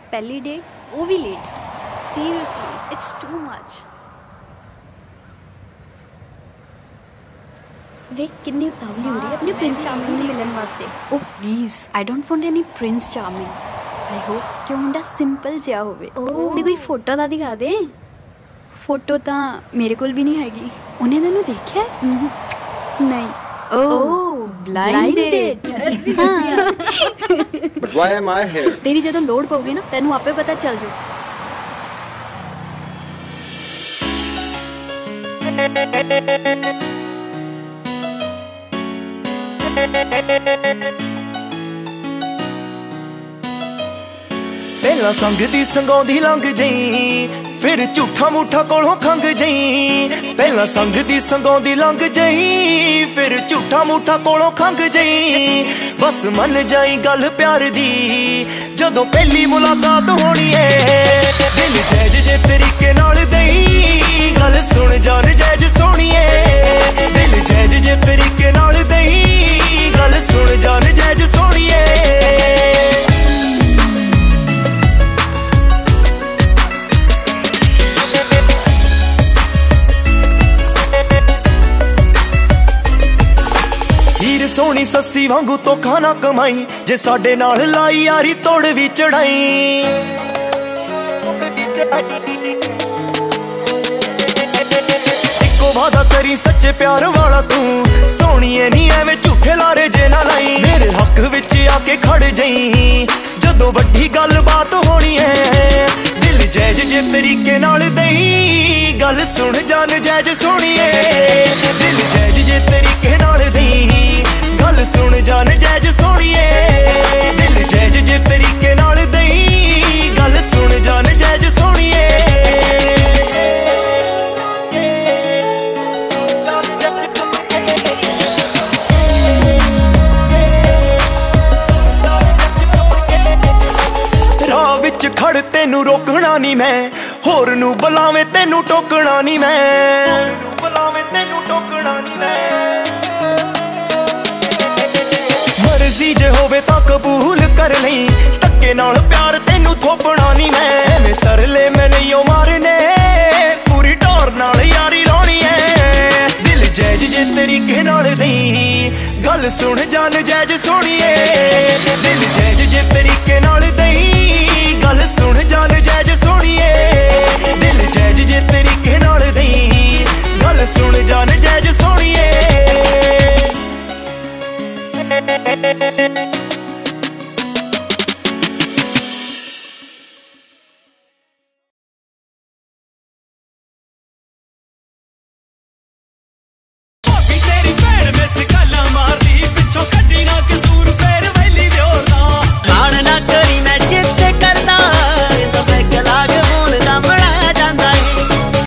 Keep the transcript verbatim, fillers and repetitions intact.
पहली डेट वो भी late. Seriously it's too much. वे कितनी उतावली हो रही है अपने प्रिंस चार्मिंग में मिलने वास्ते। Oh please I don't want any prince charming. I hope कि वो मुंडा सिंपल जिहा होवे। दी कोई फोटो दा दिखा दे। फोटो ਤਾਂ ਮੇਰੇ ਕੋਲ ਵੀ ਨਹੀਂ ਹੈਗੀ। ਉਹਨੇ ਤੈਨੂੰ ਦੇਖਿਆ? ਨਹੀਂ। Oh blind date. But why am I here? ਤੇਰੀ ਜਦੋਂ ਲੋੜ ਪਊਗੀ ਨਾ ਤੈਨੂੰ ਆਪੇ ਪਤਾ ਚੱਲ ਜਾਊ। ਪਹਿਲਾਂ ਸੰਗ ਦੀ ਸੰਗਾਉਂਦੀ ਲੰਘ ਜਈ, ਫਿਰ ਝੂਠਾ ਮੂਠਾ ਕੋਲੋਂ ਖੰਗ ਜਈ। ਪਹਿਲਾਂ ਸੰਗ ਦੀ ਸੰਗਾਉਂਦੀ ਲੰਘ ਜਈ, ਫਿਰ ਝੂਠਾ ਮੂਠਾ ਕੋਲੋਂ ਖੰਗ ਜਈ। ਬਸ ਮੰਨ ਜਾਈ ਗੱਲ ਪਿਆਰ ਦੀ ਜਦੋਂ ਪਹਿਲੀ ਮੁਲਾਕਾਤ ਹੋਣੀ ਏ। ਦਿਲ ਸਹਿਜ ਜੇ ਤਰੀਕੇ ਨਾਲ ਦਈ ਗੱਲ ਸੁਣ ਜਾਨ ਜੈਜ ਸੋਹਣੀਏ। ਦਿਲ ਸਹਿਜ ਜੇ ਤਰੀਕੇ ਨਾਲ ਦਈ ਗੱਲ ਸੁਣ ਜਾਨ ਜੈਜ ਸੋਹਣੀਏ। ਸੋਹਣੀ ਸੱਸੀ ਵਾਂਗੂ ਧੋਖਾ ਨਾ ਕਮਾਈ, ਜੇ ਸਾਡੇ ਨਾਲ ਲਾਈ ਯਾਰੀ ਤੋੜ ਵੀ ਚੜਾਈ। ਇੱਕੋ ਵਾਦਾ ਕਰੀ ਸੱਚੇ ਪਿਆਰ ਵਾਲਾ ਤੂੰ, ਸੋਹਣੀਏ ਨੀ ਐਵੇਂ ਝੂਠੇ ਲਾਰੇ ਜੇ ਨਾ ਲਾਈ। ਮੇਰੇ ਹੱਕ ਵਿੱਚ ਆ ਕੇ ਖੜ ਜਈ ਜਦੋਂ ਵੱਡੀ ਗੱਲਬਾਤ ਹੋਣੀ ਐ। ਦਿਲ ਜੈਜ ਜੇ ਤਰੀਕੇ ਨਾਲ ਦਈ ਗੱਲ ਸੁਣ ਜਾਨ ਜੈਜ ਸੋਹਣੀਏ। ਦਿਲ ਜੈਜ ਜੇ ਤਰੀਕੇ ਨਾਲ ਦਈ ਗੱਲ ਸੁਣ ਜਾਨ ਜੈਜ ਸੋਹਣੀਏ। ਦਿਲ ਜੈਜ ਜੇ ਤਰੀਕੇ ਨਾਲ ਦਈ ਗੱਲ ਸੁਣ ਜਾਨ ਜੈਜ ਸੋਹਣੀਏ। ਰਾਹ ਵਿੱਚ ਖੜ ਤੈਨੂੰ ਰੋਕਣਾ ਨੀ ਮੈਂ, ਹੋਰ ਨੂੰ ਬੁਲਾਵੇਂ ਤੈਨੂੰ ਟੋਕਣਾ ਨੀ ਮੈਂ। ਬੁਲਾਵੇਂ ਤੈਨੂੰ ਟੋਕਣਾ ਨੀ ਮੈਂ। ਮਰਜ਼ੀ ਜੇ ਹੋਵੇ ਤਾਂ ਕਬੂਲ ਕਰ ਲਈ, ਧੱਕੇ ਨਾਲ ਪਿਆਰ ਤੈਨੂੰ ਥੋਪਣਾ ਨੀ ਮੈਂ। ਮੈਂ ਤਰਲੇ ਮੈਂ ਨਹੀਂ ਓ ਮਾਰਨੇ, ਪੂਰੀ ਟੌਰ ਨਾਲ ਯਾਰੀ ਲਾਉਣੀ ਐ। ਦਿਲ ਜੈਜ ਜੇ ਤਰੀਕੇ ਨਾਲ ਦਈ ਗੱਲ ਸੁਣ ਜਾਨ ਜੈਜ ਸੋਹਣੀਏ। ਦਿਲ ਜੈਜ ਜੇ ਤਰੀਕੇ